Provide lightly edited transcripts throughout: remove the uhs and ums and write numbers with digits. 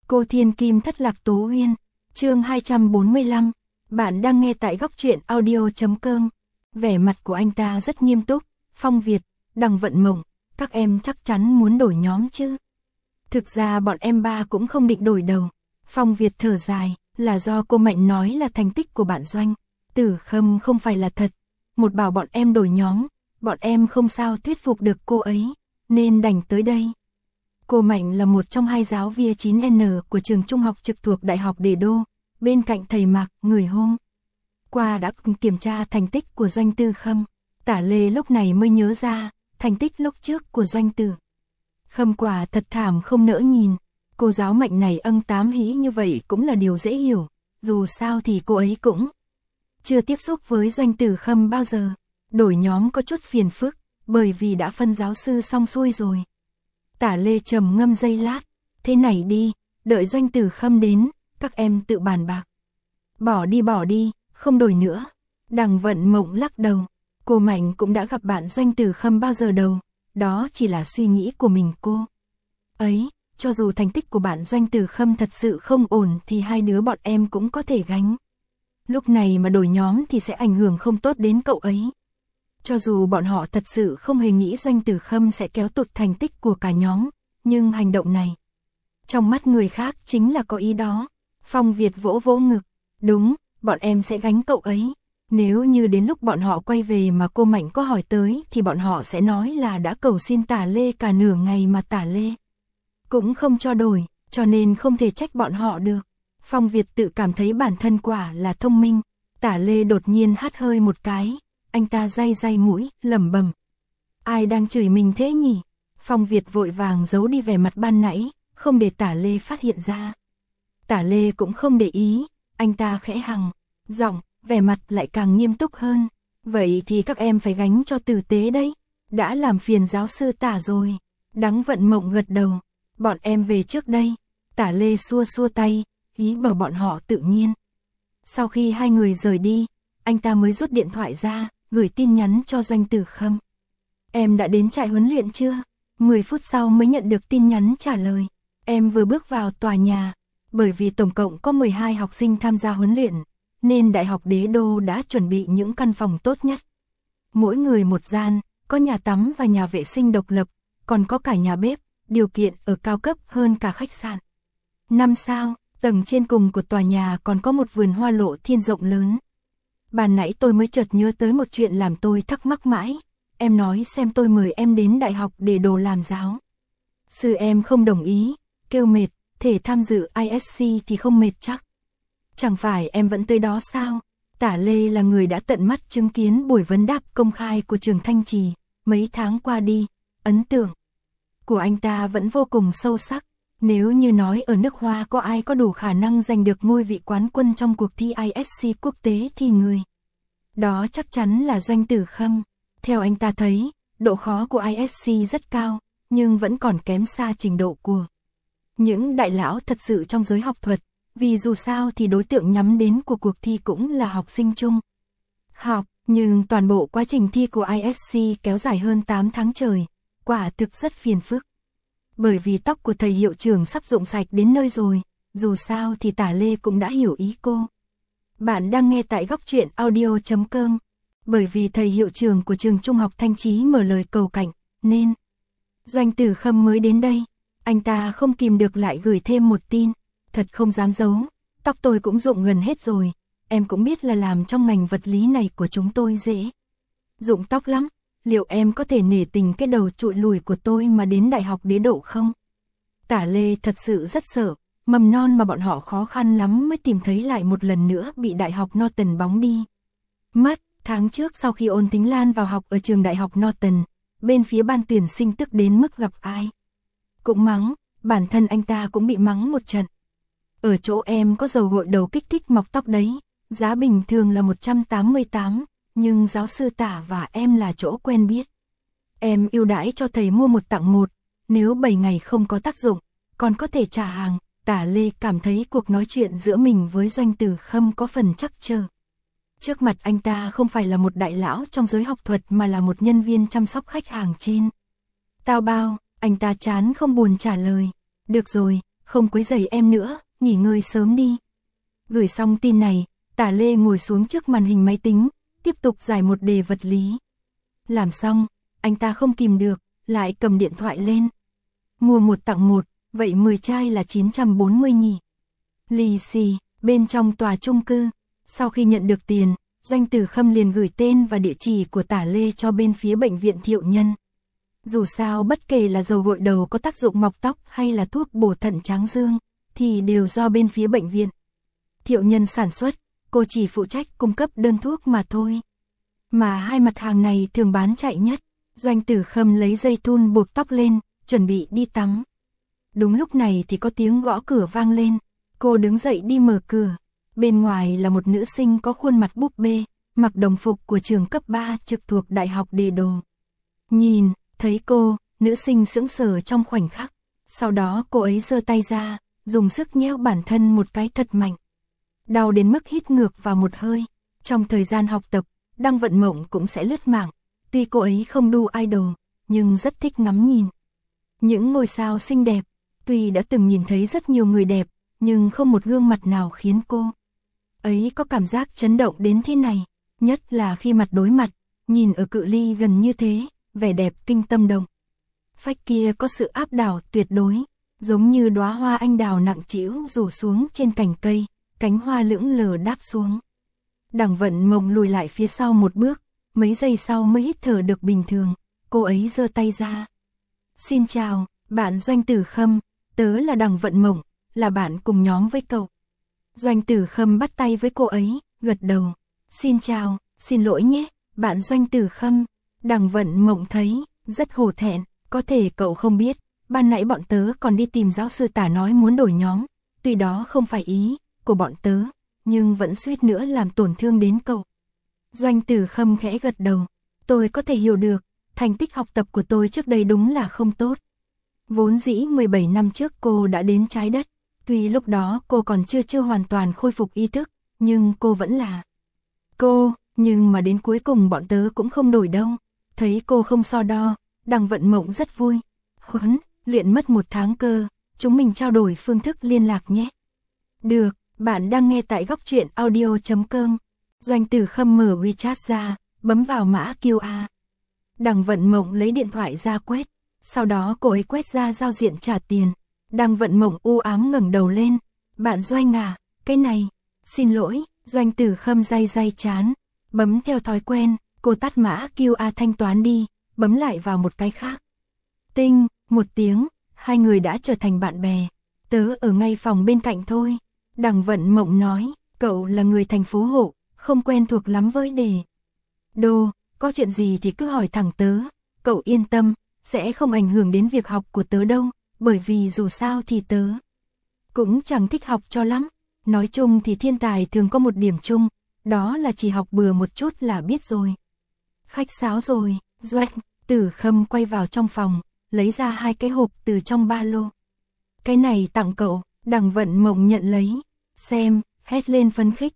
Cô Thiên Kim thất lạc Tố Uyên, chương 245, bạn đang nghe tại góc truyện audio.com. Vẻ mặt của anh ta rất nghiêm túc. Phong Việt, Đằng Vận Mộng, các em chắc chắn muốn đổi nhóm chứ? Thực ra bọn em ba cũng không định đổi đầu. Phong Việt thở dài, là do cô Mạnh nói là thành tích của bạn Doanh Tử Khâm không phải là thật. Một bảo bọn em đổi nhóm, bọn em không sao thuyết phục được cô ấy, nên đành tới đây. Cô Mạnh là một trong hai giáo viên 9N của trường trung học trực thuộc Đại học Đề Đô, bên cạnh thầy Mạc, người hôm qua đã kiểm tra thành tích của Doanh Tử Khâm. Tả Lê lúc này mới nhớ ra, thành tích lúc trước của Doanh Tử Khâm quả thật thảm không nỡ nhìn. Cô giáo Mạnh này tám hí như vậy cũng là điều dễ hiểu, dù sao thì cô ấy cũng chưa tiếp xúc với Doanh Tử Khâm bao giờ. Đổi nhóm có chút phiền phức, bởi vì đã phân giáo sư xong xuôi rồi. Tả Lê trầm ngâm giây lát, thế này đi, đợi Doanh Tử Khâm đến, các em tự bàn bạc. Bỏ đi, không đổi nữa. Đằng Vận Mộng lắc đầu, cô Mạnh cũng đã gặp bạn Doanh Tử Khâm bao giờ đâu, đó chỉ là suy nghĩ của mình cô ấy. Cho dù thành tích của bạn Doanh Tử Khâm thật sự không ổn thì hai đứa bọn em cũng có thể gánh. Lúc này mà đổi nhóm thì sẽ ảnh hưởng không tốt đến cậu ấy. Cho dù bọn họ thật sự không hề nghĩ Doanh Tử Khâm sẽ kéo tụt thành tích của cả nhóm, nhưng hành động này trong mắt người khác chính là có ý đó. Phong Việt vỗ vỗ ngực, đúng, bọn em sẽ gánh cậu ấy. Nếu như đến lúc bọn họ quay về mà cô Mạnh có hỏi tới thì bọn họ sẽ nói là đã cầu xin Tả Lê cả nửa ngày mà Tả Lê cũng không cho đổi, cho nên không thể trách bọn họ được. Phong Việt tự cảm thấy bản thân quả là thông minh. Tả Lê đột nhiên hắt hơi một cái, anh ta day mũi, lẩm bẩm. Ai đang chửi mình thế nhỉ? Phong Việt vội vàng giấu đi vẻ mặt ban nãy, không để Tả Lê phát hiện ra. Tả Lê cũng không để ý, anh ta khẽ hằng giọng, vẻ mặt lại càng nghiêm túc hơn. Vậy thì các em phải gánh cho tử tế đấy, đã làm phiền giáo sư Tả rồi. Đằng Vận Mộng gật đầu, bọn em về trước đây. Tả Lê xua tay, ý bảo bọn họ tự nhiên. Sau khi hai người rời đi, anh ta mới rút điện thoại ra, gửi tin nhắn cho Doanh Tử Khâm. Em đã đến trại huấn luyện chưa? 10 phút sau mới nhận được tin nhắn trả lời. Em vừa bước vào tòa nhà, bởi vì tổng cộng có 12 học sinh tham gia huấn luyện, nên Đại học Đế Đô đã chuẩn bị những căn phòng tốt nhất. Mỗi người một gian, có nhà tắm và nhà vệ sinh độc lập, còn có cả nhà bếp, điều kiện ở cao cấp hơn cả khách sạn 5 sao. Tầng trên cùng của tòa nhà còn có một vườn hoa lộ thiên rộng lớn. Ban nãy tôi mới chợt nhớ tới một chuyện làm tôi thắc mắc mãi. Em nói xem tôi mời em đến Đại học Đề Đô làm giáo sư em không đồng ý, kêu mệt, thể tham dự ISC thì không mệt chắc. Chẳng phải em vẫn tới đó sao? Tả Lê là người đã tận mắt chứng kiến buổi vấn đáp công khai của trường Thanh Trì mấy tháng qua đi. Ấn tượng của anh ta vẫn vô cùng sâu sắc. Nếu như nói ở nước Hoa có ai có đủ khả năng giành được ngôi vị quán quân trong cuộc thi ISC quốc tế thì người đó chắc chắn là Doanh Tử Khâm. Theo anh ta thấy, độ khó của ISC rất cao, nhưng vẫn còn kém xa trình độ của những đại lão thật sự trong giới học thuật, vì dù sao thì đối tượng nhắm đến của cuộc thi cũng là học sinh trung học, nhưng toàn bộ quá trình thi của ISC kéo dài hơn 8 tháng trời, quả thực rất phiền phức. Bởi vì tóc của thầy hiệu trưởng sắp rụng sạch đến nơi rồi, dù sao thì Tả Lê cũng đã hiểu ý cô. Bạn đang nghe tại góc truyện audio.com. Bởi vì thầy hiệu trưởng của trường trung học Thanh Chí mở lời cầu cạnh, nên Doanh Tử Khâm mới đến đây. Anh ta không kìm được lại gửi thêm một tin. Thật không dám giấu, tóc tôi cũng rụng gần hết rồi. Em cũng biết là làm trong ngành vật lý này của chúng tôi dễ rụng tóc lắm. Liệu em có thể nể tình cái đầu trụi lùi của tôi mà đến Đại học Đế Đô không? Tả Lê thật sự rất sợ, mầm non mà bọn họ khó khăn lắm mới tìm thấy lại một lần nữa bị Đại học Norton bóng đi mất. Tháng trước sau khi Ôn Tính Lan vào học ở trường Đại học Norton, bên phía ban tuyển sinh tức đến mức gặp ai cũng mắng, bản thân anh ta cũng bị mắng một trận. Ở chỗ em có dầu gội đầu kích thích mọc tóc đấy, giá bình thường là 188, nhưng giáo sư Tả và em là chỗ quen biết. Em ưu đãi cho thầy mua 1 tặng 1, nếu 7 ngày không có tác dụng, còn có thể trả hàng. Tả Lê cảm thấy cuộc nói chuyện giữa mình với Doanh Tử Khâm có phần trắc trở. Trước mặt anh ta không phải là một đại lão trong giới học thuật mà là một nhân viên chăm sóc khách hàng trên Tao bao. Anh ta chán không buồn trả lời. Được rồi, không quấy rầy em nữa, nghỉ ngơi sớm đi. Gửi xong tin này, Tả Lê ngồi xuống trước màn hình máy tính, tiếp tục giải một đề vật lý. Làm xong, anh ta không kìm được, lại cầm điện thoại lên. Mua 1 tặng 1, vậy 10 chai là 940 nhỉ. Lì xì, bên trong tòa chung cư, sau khi nhận được tiền, Doanh Tử Khâm liền gửi tên và địa chỉ của Tả Lê cho bên phía bệnh viện Thiệu Nhân. Dù sao bất kể là dầu gội đầu có tác dụng mọc tóc hay là thuốc bổ thận tráng dương, thì đều do bên phía bệnh viện Thiệu Nhân sản xuất, cô chỉ phụ trách cung cấp đơn thuốc mà thôi. Mà hai mặt hàng này thường bán chạy nhất. Doanh Tử Khâm lấy dây thun buộc tóc lên, chuẩn bị đi tắm. Đúng lúc này thì có tiếng gõ cửa vang lên. Cô đứng dậy đi mở cửa. Bên ngoài là một nữ sinh có khuôn mặt búp bê, mặc đồng phục của trường cấp 3 trực thuộc Đại học Đề Đồ. Nhìn, thấy cô, nữ sinh sững sờ trong khoảnh khắc. Sau đó cô ấy giơ tay ra, dùng sức nhéo bản thân một cái thật mạnh. Đau đến mức hít ngược vào một hơi. Trong thời gian học tập, Đăng Vận Mộng cũng sẽ lướt mạng. Tuy cô ấy không đu idol, nhưng rất thích ngắm nhìn những ngôi sao xinh đẹp. Tuy đã từng nhìn thấy rất nhiều người đẹp, nhưng không một gương mặt nào khiến cô ấy có cảm giác chấn động đến thế này. Nhất là khi mặt đối mặt, nhìn ở cự ly gần như thế, vẻ đẹp kinh tâm động. Phách kia có sự áp đảo tuyệt đối, giống như đóa hoa anh đào nặng trĩu rủ xuống trên cành cây, cánh hoa lững lờ đáp xuống. Đằng Vận Mộng lùi lại phía sau một bước, mấy giây sau mới hít thở được bình thường. Cô ấy giơ tay ra. Xin chào, bạn Doanh Tử Khâm, tớ là Đằng Vận Mộng, là bạn cùng nhóm với cậu. Doanh Tử Khâm bắt tay với cô ấy, gật đầu. Xin chào, xin lỗi nhé, bạn Doanh Tử Khâm. Đằng Vận Mộng thấy rất hổ thẹn, có thể cậu không biết, ban nãy bọn tớ còn đi tìm giáo sư Tả nói muốn đổi nhóm, tuy đó không phải ý của bọn tớ, nhưng vẫn suýt nữa làm tổn thương đến cậu. Doanh Tử Khâm khẽ gật đầu, tôi có thể hiểu được, thành tích học tập của tôi trước đây đúng là không tốt. Vốn dĩ 17 năm trước cô đã đến trái đất, tuy lúc đó cô còn chưa hoàn toàn khôi phục ý thức, nhưng cô vẫn là cô, nhưng mà đến cuối cùng bọn tớ cũng không đổi đâu. Thấy cô không so đo, Đằng Vận Mộng rất vui. Huấn, luyện mất 1 tháng cơ, chúng mình trao đổi phương thức liên lạc nhé. Được, bạn đang nghe tại góc truyện audio.com. Doanh Tử Khâm mở WeChat ra, bấm vào mã QR. Đằng Vận Mộng lấy điện thoại ra quét, sau đó cô ấy quét ra giao diện trả tiền. Đằng Vận Mộng u ám ngẩng đầu lên, bạn Doanh à, cái này, xin lỗi. Doanh Tử Khâm day chán, bấm theo thói quen, cô tắt mã QR thanh toán đi, bấm lại vào một cái khác. Tinh, một tiếng, hai người đã trở thành bạn bè. Tớ ở ngay phòng bên cạnh thôi. Đằng Vận Mộng nói, cậu là người thành phố hộ, không quen thuộc lắm với đề đô, có chuyện gì thì cứ hỏi thẳng tớ, cậu yên tâm, sẽ không ảnh hưởng đến việc học của tớ đâu, bởi vì dù sao thì tớ cũng chẳng thích học cho lắm. Nói chung thì thiên tài thường có một điểm chung, đó là chỉ học bừa một chút là biết rồi. Khách sáo rồi, Doanh Tử Khâm quay vào trong phòng, lấy ra 2 cái hộp từ trong ba lô. Cái này tặng cậu. Đằng Vận Mộng nhận lấy, xem, hét lên phấn khích.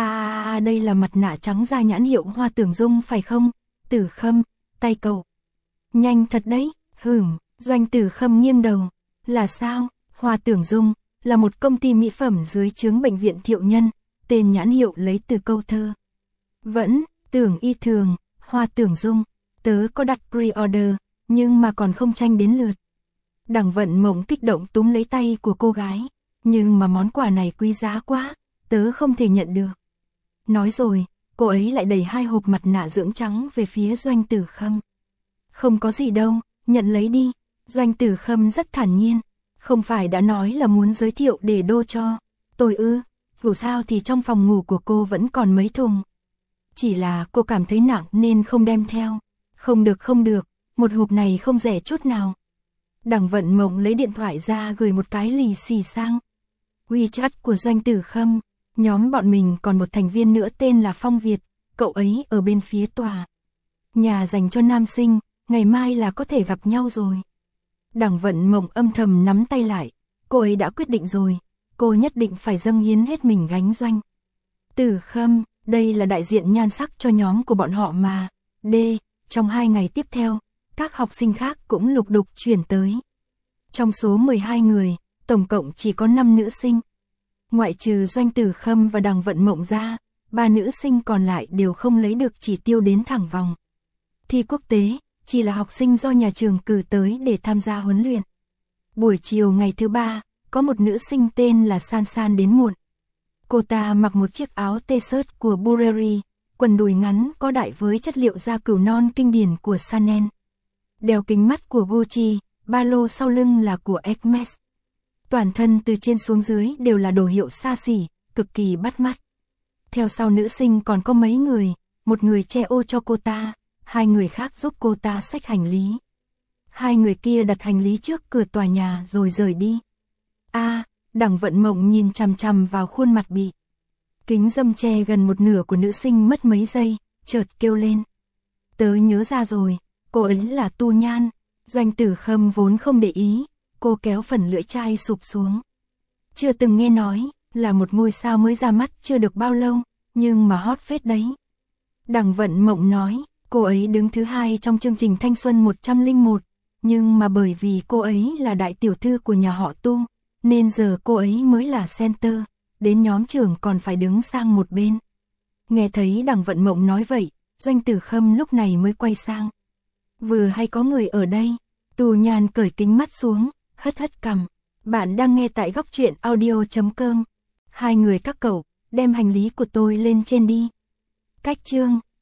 Đây là mặt nạ trắng da nhãn hiệu Hoa Tưởng Dung phải không? Tử Khâm, tay cậu nhanh thật đấy. Doanh Tử Khâm nghiêng đầu. Là sao? Hoa Tưởng Dung là một công ty mỹ phẩm dưới trướng bệnh viện Thiệu Nhân, tên nhãn hiệu lấy từ câu thơ Vẫn tưởng y thường, Hoa Tưởng Dung. Tớ có đặt pre-order, nhưng mà còn không tranh đến lượt. Đằng Vận Mộng kích động túm lấy tay của cô gái. Nhưng mà món quà này quý giá quá, tớ không thể nhận được. Nói rồi, cô ấy lại đẩy 2 hộp mặt nạ dưỡng trắng về phía Doanh Tử Khâm. Không có gì đâu, nhận lấy đi. Doanh Tử Khâm rất thản nhiên. Không phải đã nói là muốn giới thiệu đề đô cho tôi ư? Dù sao thì trong phòng ngủ của cô vẫn còn mấy thùng. Chỉ là cô cảm thấy nặng nên không đem theo. Không được, một hộp này không rẻ chút nào. Đằng Vận Mộng lấy điện thoại ra gửi một cái lì xì sang WeChat của Doanh Tử Khâm. Nhóm bọn mình còn một thành viên nữa tên là Phong Việt, cậu ấy ở bên phía tòa nhà dành cho nam sinh, ngày mai là có thể gặp nhau rồi. Đằng Vận Mộng âm thầm nắm tay lại, cô ấy đã quyết định rồi, cô nhất định phải dâng hiến hết mình gánh Doanh Tử Khâm, đây là đại diện nhan sắc cho nhóm của bọn họ mà. Trong 2 ngày tiếp theo, các học sinh khác cũng lục đục chuyển tới. Trong số 12 người, tổng cộng chỉ có 5 nữ sinh. Ngoại trừ Doanh Tử Khâm và Đằng Vận Mộng ra, 3 nữ sinh còn lại đều không lấy được chỉ tiêu đến thẳng vòng. Thi quốc tế, chỉ là học sinh do nhà trường cử tới để tham gia huấn luyện. Buổi chiều ngày thứ 3, có một nữ sinh tên là San San đến muộn. Cô ta mặc một chiếc áo t-shirt của Burberry, quần đùi ngắn có đại với chất liệu da cừu non kinh điển của Chanel. Đeo kính mắt của Gucci, ba lô sau lưng là của Hermes. Toàn thân từ trên xuống dưới đều là đồ hiệu xa xỉ, cực kỳ bắt mắt. Theo sau nữ sinh còn có mấy người, một người che ô cho cô ta, 2 người khác giúp cô ta xách hành lý. 2 người kia đặt hành lý trước cửa tòa nhà rồi rời đi. Đằng Vận Mộng nhìn chằm chằm vào khuôn mặt bị kính râm che gần một nửa của nữ sinh mất mấy giây, chợt kêu lên. Tớ nhớ ra rồi, cô ấy là Tu Nhan. Doanh Tử Khâm vốn không để ý, cô kéo phần lưỡi chai sụp xuống. Chưa từng nghe nói, là một ngôi sao mới ra mắt chưa được bao lâu, nhưng mà hot phết đấy. Đằng Vận Mộng nói, cô ấy đứng thứ 2 trong chương trình Thanh Xuân 101, nhưng mà bởi vì cô ấy là đại tiểu thư của nhà họ Tu, nên giờ cô ấy mới là center, đến nhóm trưởng còn phải đứng sang một bên. Nghe thấy Đằng Vận Mộng nói vậy, Doanh Tử Khâm lúc này mới quay sang. Vừa hay có người ở đây. Tu Nhan cởi kính mắt xuống, hất hất cằm. Bạn đang nghe tại Góc Truyện Audio.com. 2 người các cậu, đem hành lý của tôi lên trên đi. Cách chương